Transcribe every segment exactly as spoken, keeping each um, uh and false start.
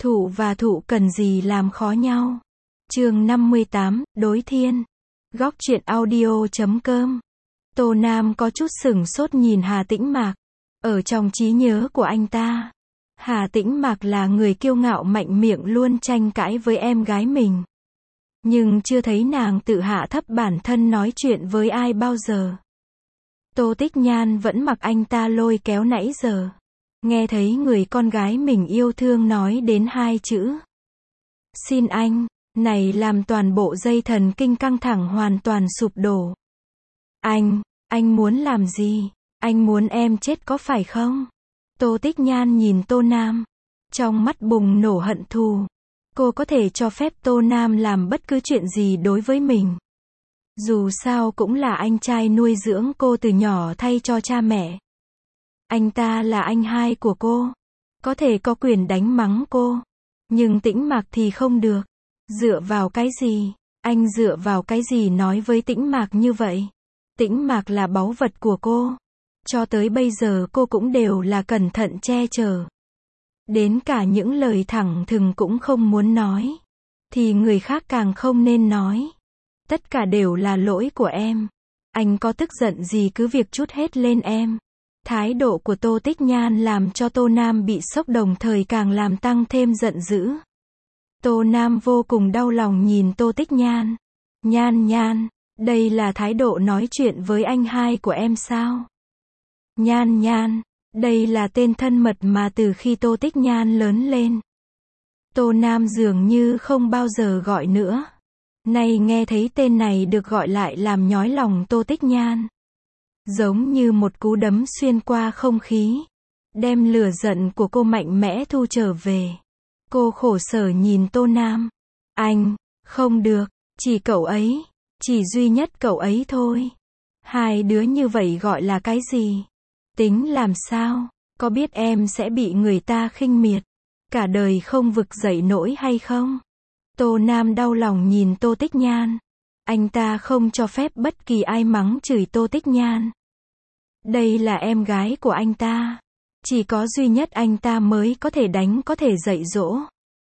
Thụ và thụ cần gì làm khó nhau. Chương năm mươi tám, đối thiên. Góc truyện audio chấm com. Tô Nam có chút sửng sốt nhìn Hà Tĩnh Mạc. Ở trong trí nhớ của anh ta, Hà Tĩnh Mạc là người kiêu ngạo mạnh miệng luôn tranh cãi với em gái mình. Nhưng chưa thấy nàng tự hạ thấp bản thân nói chuyện với ai bao giờ. Tô Tích Nhan vẫn mặc anh ta lôi kéo nãy giờ. Nghe thấy người con gái mình yêu thương nói đến hai chữ xin anh, này làm toàn bộ dây thần kinh căng thẳng hoàn toàn sụp đổ. Anh, anh muốn làm gì? Anh muốn em chết có phải không? Tô Tích Nhan nhìn Tô Nam, trong mắt bùng nổ hận thù. Cô có thể cho phép Tô Nam làm bất cứ chuyện gì đối với mình. Dù sao cũng là anh trai nuôi dưỡng cô từ nhỏ thay cho cha mẹ. Anh ta là anh hai của cô, có thể có quyền đánh mắng cô. Nhưng Tĩnh Mạc thì không được. Dựa vào cái gì? Anh dựa vào cái gì nói với Tĩnh Mạc như vậy? Tĩnh Mạc là báu vật của cô. Cho tới bây giờ cô cũng đều là cẩn thận che chở. Đến cả những lời thẳng thừng cũng không muốn nói. Thì người khác càng không nên nói. Tất cả đều là lỗi của em. Anh có tức giận gì cứ việc trút hết lên em. Thái độ của Tô Tích Nhan làm cho Tô Nam bị sốc đồng thời càng làm tăng thêm giận dữ. Tô Nam vô cùng đau lòng nhìn Tô Tích Nhan. Nhan Nhan, đây là thái độ nói chuyện với anh hai của em sao? Nhan Nhan, đây là tên thân mật mà từ khi Tô Tích Nhan lớn lên, Tô Nam dường như không bao giờ gọi nữa. Nay nghe thấy tên này được gọi lại làm nhói lòng Tô Tích Nhan. Giống như một cú đấm xuyên qua không khí, đem lửa giận của cô mạnh mẽ thu trở về. Cô khổ sở nhìn Tô Nam. Anh, không được, chỉ cậu ấy, chỉ duy nhất cậu ấy thôi. Hai đứa như vậy gọi là cái gì? Tính làm sao? Có biết em sẽ bị người ta khinh miệt, cả đời không vực dậy nổi hay không? Tô Nam đau lòng nhìn Tô Tích Nhan. Anh ta không cho phép bất kỳ ai mắng chửi Tô Tích Nhan. Đây là em gái của anh ta. Chỉ có duy nhất anh ta mới có thể đánh có thể dạy dỗ.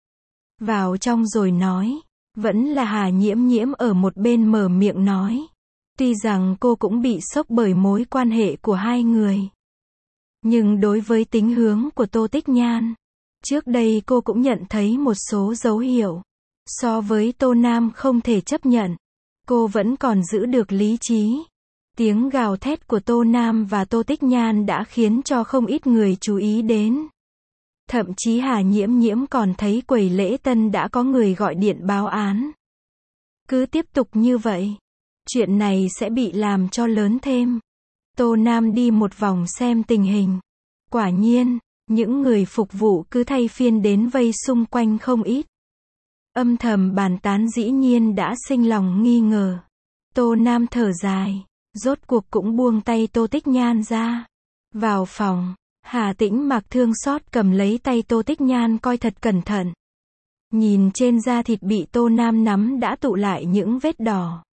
Vào trong rồi nói. Vẫn là Hà Nhiễm Nhiễm ở một bên mở miệng nói. Tuy rằng cô cũng bị sốc bởi mối quan hệ của hai người. Nhưng đối với tính hướng của Tô Tích Nhan, trước đây cô cũng nhận thấy một số dấu hiệu. So với Tô Nam không thể chấp nhận. Cô vẫn còn giữ được lý trí. Tiếng gào thét của Tô Nam và Tô Tích Nhan đã khiến cho không ít người chú ý đến. Thậm chí Hà Nhiễm Nhiễm còn thấy quầy lễ tân đã có người gọi điện báo án. Cứ tiếp tục như vậy, chuyện này sẽ bị làm cho lớn thêm. Tô Nam đi một vòng xem tình hình. Quả nhiên, những người phục vụ cứ thay phiên đến vây xung quanh không ít. Âm thầm bàn tán dĩ nhiên đã sinh lòng nghi ngờ. Tô Nam thở dài, rốt cuộc cũng buông tay Tô Tích Nhan ra. Vào phòng, Hà Tĩnh Mạc thương xót cầm lấy tay Tô Tích Nhan coi thật cẩn thận. Nhìn trên da thịt bị Tô Nam nắm đã tụ lại những vết đỏ.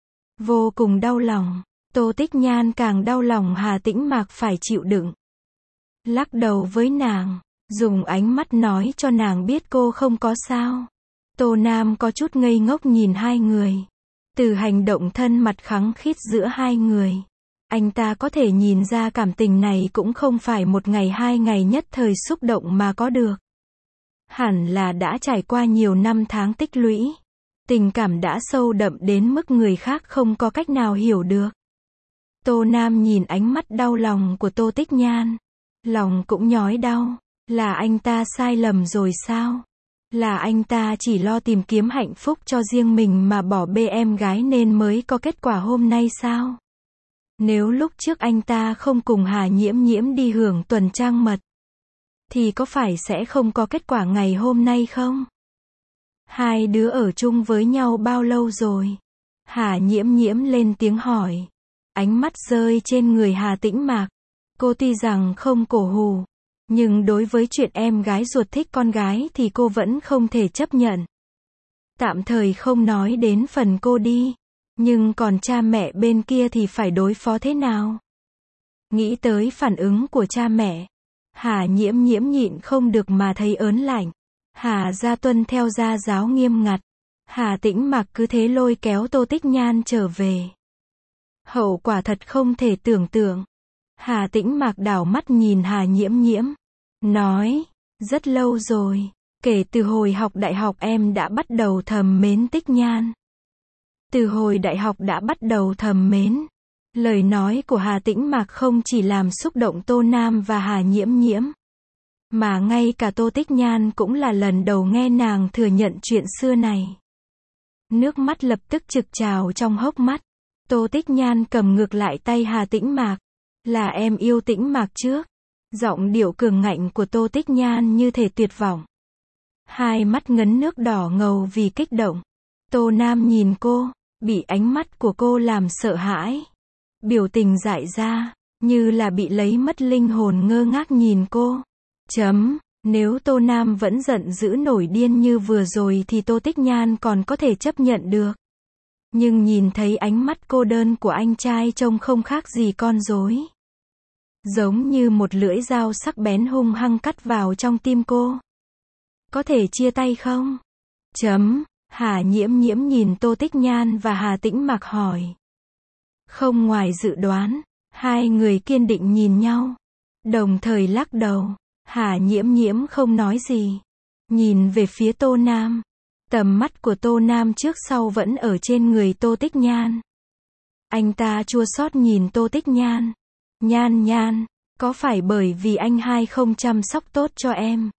Vô cùng đau lòng, Tô Tích Nhan càng đau lòng Hà Tĩnh Mạc phải chịu đựng. Lắc đầu với nàng, dùng ánh mắt nói cho nàng biết cô không có sao. Tô Nam có chút ngây ngốc nhìn hai người. Từ hành động thân mật khăng khít giữa hai người, anh ta có thể nhìn ra cảm tình này cũng không phải một ngày hai ngày nhất thời xúc động mà có được. Hẳn là đã trải qua nhiều năm tháng tích lũy. Tình cảm đã sâu đậm đến mức người khác không có cách nào hiểu được. Tô Nam nhìn ánh mắt đau lòng của Tô Tích Nhan. Lòng cũng nhói đau. Là anh ta sai lầm rồi sao? Là anh ta chỉ lo tìm kiếm hạnh phúc cho riêng mình mà bỏ bê em gái nên mới có kết quả hôm nay sao? Nếu lúc trước anh ta không cùng Hà Nhiễm Nhiễm đi hưởng tuần trăng mật, thì có phải sẽ không có kết quả ngày hôm nay không? Hai đứa ở chung với nhau bao lâu rồi? Hà Nhiễm Nhiễm lên tiếng hỏi. Ánh mắt rơi trên người Hà Tĩnh Mạc. Cô tuy rằng không cổ hủ, nhưng đối với chuyện em gái ruột thích con gái thì cô vẫn không thể chấp nhận. Tạm thời không nói đến phần cô đi, nhưng còn cha mẹ bên kia thì phải đối phó thế nào? Nghĩ tới phản ứng của cha mẹ, Hà Nhiễm Nhiễm nhịn không được mà thấy ớn lạnh. Hà gia tuân theo gia giáo nghiêm ngặt. Hà Tĩnh Mặc cứ thế lôi kéo Tô Tích Nhan trở về. Hậu quả thật không thể tưởng tượng. Hà Tĩnh Mặc đảo mắt nhìn Hà Nhiễm Nhiễm. Nói, rất lâu rồi. Kể từ hồi học đại học em đã bắt đầu thầm mến Tích Nhan. Từ hồi đại học đã bắt đầu thầm mến. Lời nói của Hà Tĩnh Mặc không chỉ làm xúc động Tô Nam và Hà Nhiễm Nhiễm. Mà ngay cả Tô Tích Nhan cũng là lần đầu nghe nàng thừa nhận chuyện xưa này. Nước mắt lập tức trực trào trong hốc mắt. Tô Tích Nhan cầm ngược lại tay Hà Tĩnh Mặc. Là em yêu Tĩnh Mặc trước. Giọng điệu cường ngạnh của Tô Tích Nhan như thể tuyệt vọng. Hai mắt ngấn nước đỏ ngầu vì kích động. Tô Nam nhìn cô, bị ánh mắt của cô làm sợ hãi. Biểu tình dại ra, như là bị lấy mất linh hồn, ngơ ngác nhìn cô. Chấm, nếu Tô Nam vẫn giận dữ nổi điên như vừa rồi thì Tô Tích Nhan còn có thể chấp nhận được. Nhưng nhìn thấy ánh mắt cô đơn của anh trai trông không khác gì con rối. Giống như một lưỡi dao sắc bén hung hăng cắt vào trong tim cô. Có thể chia tay không? Chấm, Hà Nhiễm Nhiễm nhìn Tô Tích Nhan và Hà Tĩnh Mặc hỏi. Không ngoài dự đoán, hai người kiên định nhìn nhau. Đồng thời lắc đầu. Hà Nhiễm Nhiễm không nói gì. Nhìn về phía Tô Nam. Tầm mắt của Tô Nam trước sau vẫn ở trên người Tô Tích Nhan. Anh ta chua xót nhìn Tô Tích Nhan. Nhan Nhan, có phải bởi vì anh hai không chăm sóc tốt cho em,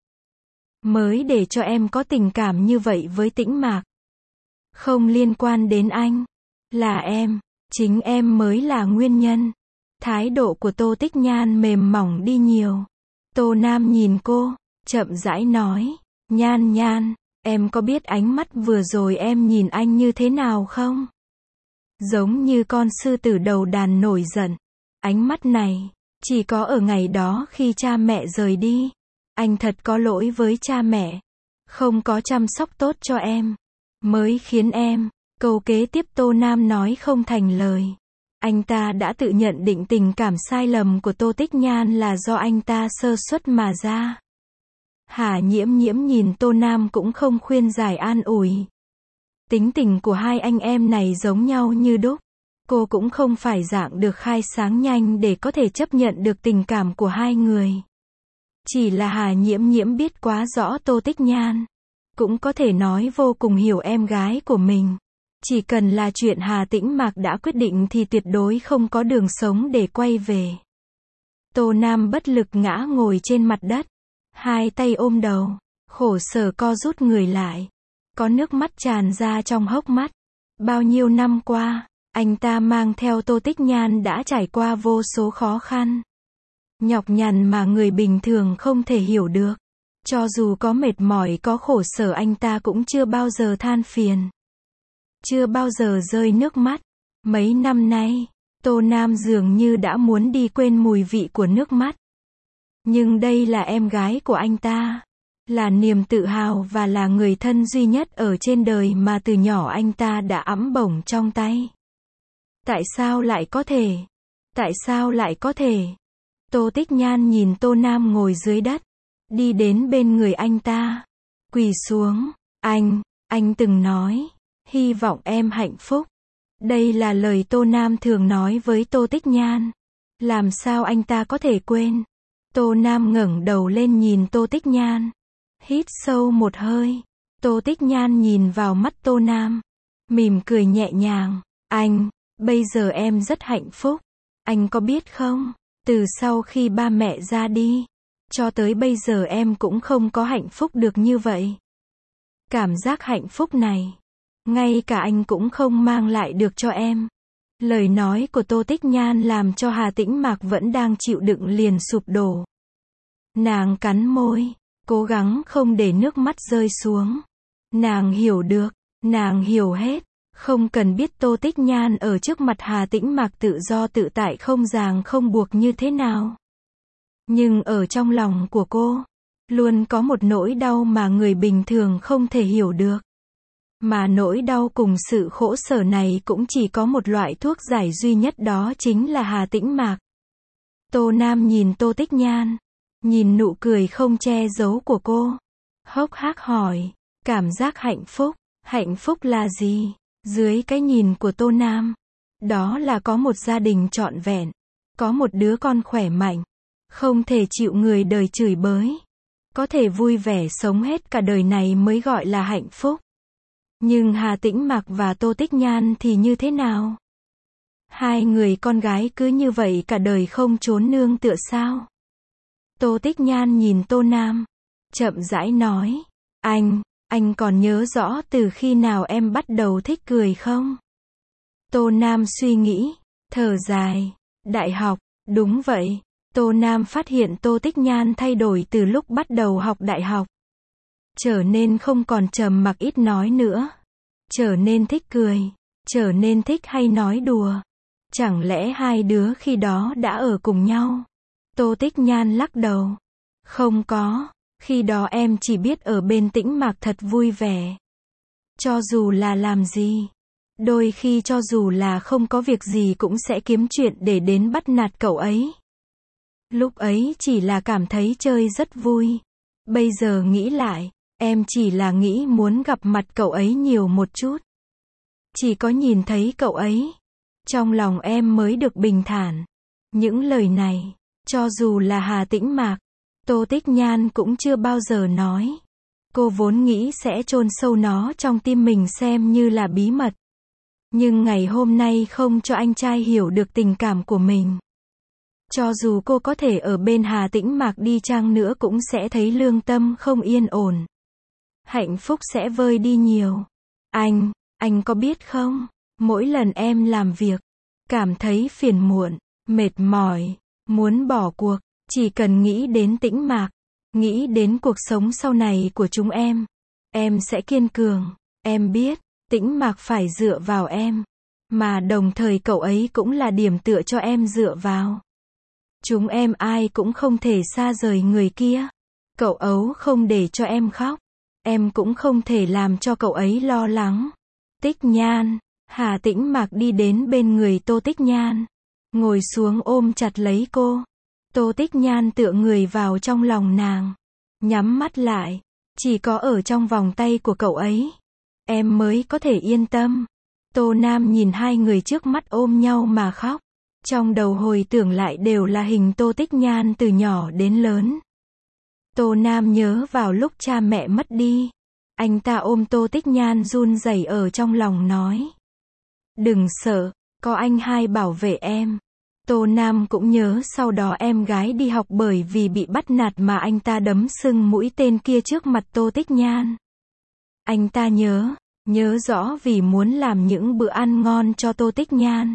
mới để cho em có tình cảm như vậy với Tĩnh Mặc? Không liên quan đến anh. Là em. Chính em mới là nguyên nhân. Thái độ của Tô Tích Nhan mềm mỏng đi nhiều. Tô Nam nhìn cô, chậm rãi nói. Nhan Nhan, em có biết ánh mắt vừa rồi em nhìn anh như thế nào không? Giống như con sư tử đầu đàn nổi giận. Ánh mắt này, chỉ có ở ngày đó khi cha mẹ rời đi. Anh thật có lỗi với cha mẹ. Không có chăm sóc tốt cho em. Mới khiến em. Câu kế tiếp Tô Nam nói không thành lời. Anh ta đã tự nhận định tình cảm sai lầm của Tô Tích Nhan là do anh ta sơ suất mà ra. Hà Nhiễm Nhiễm nhìn Tô Nam cũng không khuyên giải an ủi. Tính tình của hai anh em này giống nhau như đúc. Cô cũng không phải dạng được khai sáng nhanh để có thể chấp nhận được tình cảm của hai người. Chỉ là Hà Nhiễm Nhiễm biết quá rõ Tô Tích Nhan. Cũng có thể nói vô cùng hiểu em gái của mình. Chỉ cần là chuyện Hà Tĩnh Mặc đã quyết định thì tuyệt đối không có đường sống để quay về. Tô Nam bất lực ngã ngồi trên mặt đất. Hai tay ôm đầu. Khổ sở co rút người lại. Có nước mắt tràn ra trong hốc mắt. Bao nhiêu năm qua, anh ta mang theo Tô Tích Nhan đã trải qua vô số khó khăn. Nhọc nhằn mà người bình thường không thể hiểu được. Cho dù có mệt mỏi có khổ sở anh ta cũng chưa bao giờ than phiền. Chưa bao giờ rơi nước mắt. Mấy năm nay, Tô Nam dường như đã muốn đi quên mùi vị của nước mắt. Nhưng đây là em gái của anh ta. Là niềm tự hào và là người thân duy nhất ở trên đời mà từ nhỏ anh ta đã ẵm bổng trong tay. Tại sao lại có thể? Tại sao lại có thể? Tô Tích Nhan nhìn Tô Nam ngồi dưới đất. Đi đến bên người anh ta. Quỳ xuống. Anh, anh từng nói. Hy vọng em hạnh phúc. Đây là lời Tô Nam thường nói với Tô Tích Nhan. Làm sao anh ta có thể quên? Tô Nam ngẩng đầu lên nhìn Tô Tích Nhan. Hít sâu một hơi. Tô Tích Nhan nhìn vào mắt Tô Nam. Mỉm cười nhẹ nhàng. Anh, bây giờ em rất hạnh phúc. Anh có biết không? Từ sau khi ba mẹ ra đi, cho tới bây giờ em cũng không có hạnh phúc được như vậy. Cảm giác hạnh phúc này, ngay cả anh cũng không mang lại được cho em. Lời nói của Tô Tích Nhan làm cho Hà Tĩnh Mặc vẫn đang chịu đựng liền sụp đổ. Nàng cắn môi, cố gắng không để nước mắt rơi xuống. Nàng hiểu được, nàng hiểu hết. Không cần biết Tô Tích Nhan ở trước mặt Hà Tĩnh Mặc tự do tự tại không ràng không buộc như thế nào. Nhưng ở trong lòng của cô, luôn có một nỗi đau mà người bình thường không thể hiểu được. Mà nỗi đau cùng sự khổ sở này cũng chỉ có một loại thuốc giải duy nhất, đó chính là Hà Tĩnh Mặc. Tô Nam nhìn Tô Tích Nhan, nhìn nụ cười không che giấu của cô. Hốc hác hỏi, cảm giác hạnh phúc, hạnh phúc là gì? Dưới cái nhìn của Tô Nam, đó là có một gia đình trọn vẹn, có một đứa con khỏe mạnh, không thể chịu người đời chửi bới, có thể vui vẻ sống hết cả đời này mới gọi là hạnh phúc. Nhưng Hà Tĩnh Mặc và Tô Tích Nhan thì như thế nào? Hai người con gái cứ như vậy cả đời không trốn nương tựa sao? Tô Tích Nhan nhìn Tô Nam, chậm rãi nói, anh, anh còn nhớ rõ từ khi nào em bắt đầu thích cười không? Tô Nam suy nghĩ, thở dài, đại học, đúng vậy. Tô Nam phát hiện Tô Tích Nhan thay đổi từ lúc bắt đầu học đại học. Trở nên không còn trầm mặc ít nói nữa. Trở nên thích cười. Trở nên thích hay nói đùa. Chẳng lẽ hai đứa khi đó đã ở cùng nhau? Tô Tích Nhan lắc đầu. Không có. Khi đó em chỉ biết ở bên Tĩnh Mạc thật vui vẻ. Cho dù là làm gì. Đôi khi cho dù là không có việc gì cũng sẽ kiếm chuyện để đến bắt nạt cậu ấy. Lúc ấy chỉ là cảm thấy chơi rất vui. Bây giờ nghĩ lại, em chỉ là nghĩ muốn gặp mặt cậu ấy nhiều một chút. Chỉ có nhìn thấy cậu ấy, trong lòng em mới được bình thản. Những lời này, cho dù là Hà Tĩnh Mạc, Tô Tích Nhan cũng chưa bao giờ nói. Cô vốn nghĩ sẽ chôn sâu nó trong tim mình xem như là bí mật. Nhưng ngày hôm nay không cho anh trai hiểu được tình cảm của mình. Cho dù cô có thể ở bên Hà Tĩnh Mạc đi chăng nữa cũng sẽ thấy lương tâm không yên ổn. Hạnh phúc sẽ vơi đi nhiều. Anh, anh có biết không? Mỗi lần em làm việc, cảm thấy phiền muộn, mệt mỏi, muốn bỏ cuộc, chỉ cần nghĩ đến Tĩnh Mạc, nghĩ đến cuộc sống sau này của chúng em, em sẽ kiên cường. Em biết, Tĩnh Mạc phải dựa vào em, mà đồng thời cậu ấy cũng là điểm tựa cho em dựa vào. Chúng em ai cũng không thể xa rời người kia. Cậu ấu không để cho em khóc. Em cũng không thể làm cho cậu ấy lo lắng. Tích Nhan. Hà Tĩnh Mạc đi đến bên người Tô Tích Nhan. Ngồi xuống ôm chặt lấy cô. Tô Tích Nhan tựa người vào trong lòng nàng. Nhắm mắt lại. Chỉ có ở trong vòng tay của cậu ấy, em mới có thể yên tâm. Tô Nam nhìn hai người trước mắt ôm nhau mà khóc. Trong đầu hồi tưởng lại đều là hình Tô Tích Nhan từ nhỏ đến lớn. Tô Nam nhớ vào lúc cha mẹ mất đi. Anh ta ôm Tô Tích Nhan run rẩy ở trong lòng nói. Đừng sợ, có anh hai bảo vệ em. Tô Nam cũng nhớ sau đó em gái đi học bởi vì bị bắt nạt mà anh ta đấm sưng mũi tên kia trước mặt Tô Tích Nhan. Anh ta nhớ, nhớ rõ vì muốn làm những bữa ăn ngon cho Tô Tích Nhan.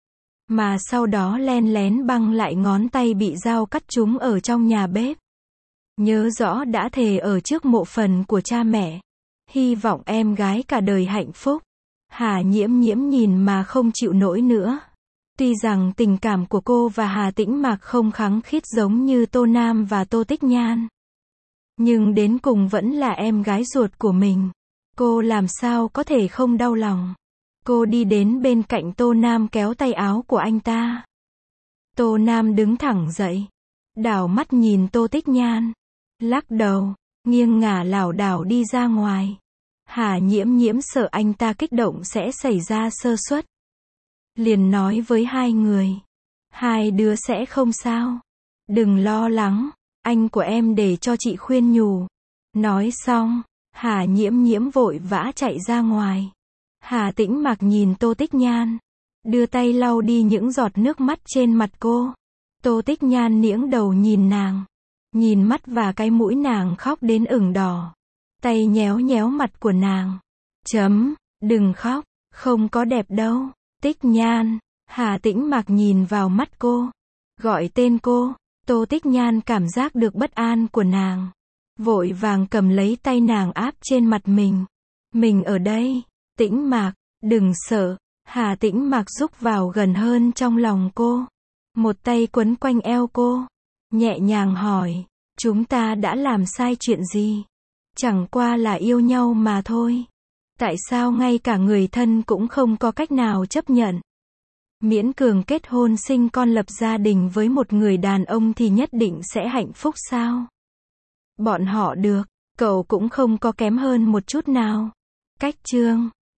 Mà sau đó len lén băng lại ngón tay bị dao cắt trúng ở trong nhà bếp. Nhớ rõ đã thề ở trước mộ phần của cha mẹ. Hy vọng em gái cả đời hạnh phúc. Hà Nhiễm Nhiễm nhìn mà không chịu nổi nữa. Tuy rằng tình cảm của cô và Hà Tĩnh Mạc không khăng khít giống như Tô Nam và Tô Tích Nhan. Nhưng đến cùng vẫn là em gái ruột của mình. Cô làm sao có thể không đau lòng. Cô đi đến bên cạnh Tô Nam kéo tay áo của anh ta. Tô Nam đứng thẳng dậy. Đảo mắt nhìn Tô Tích Nhan. Lắc đầu, nghiêng ngả lảo đảo đi ra ngoài. Hà Nhiễm Nhiễm sợ anh ta kích động sẽ xảy ra sơ suất. Liền nói với hai người. Hai đứa sẽ không sao. Đừng lo lắng, anh của em để cho chị khuyên nhủ. Nói xong, Hà Nhiễm Nhiễm vội vã chạy ra ngoài. Hà Tĩnh Mạc nhìn Tô Tích Nhan, đưa tay lau đi những giọt nước mắt trên mặt cô. Tô Tích Nhan niễng đầu nhìn nàng, nhìn mắt và cái mũi nàng khóc đến ửng đỏ. Tay nhéo nhéo mặt của nàng. Chấm, đừng khóc, không có đẹp đâu. Tích Nhan. Hà Tĩnh Mạc nhìn vào mắt cô, gọi tên cô. Tô Tích Nhan cảm giác được bất an của nàng, vội vàng cầm lấy tay nàng áp trên mặt mình. Mình ở đây. Tĩnh Mạc, đừng sợ. Hà Tĩnh Mạc rúc vào gần hơn trong lòng cô, một tay quấn quanh eo cô, nhẹ nhàng hỏi, chúng ta đã làm sai chuyện gì? Chẳng qua là yêu nhau mà thôi. Tại sao ngay cả người thân cũng không có cách nào chấp nhận? Miễn cường kết hôn sinh con lập gia đình với một người đàn ông thì nhất định sẽ hạnh phúc sao? Bọn họ được, Cậu cũng không có kém hơn một chút nào. Cách chương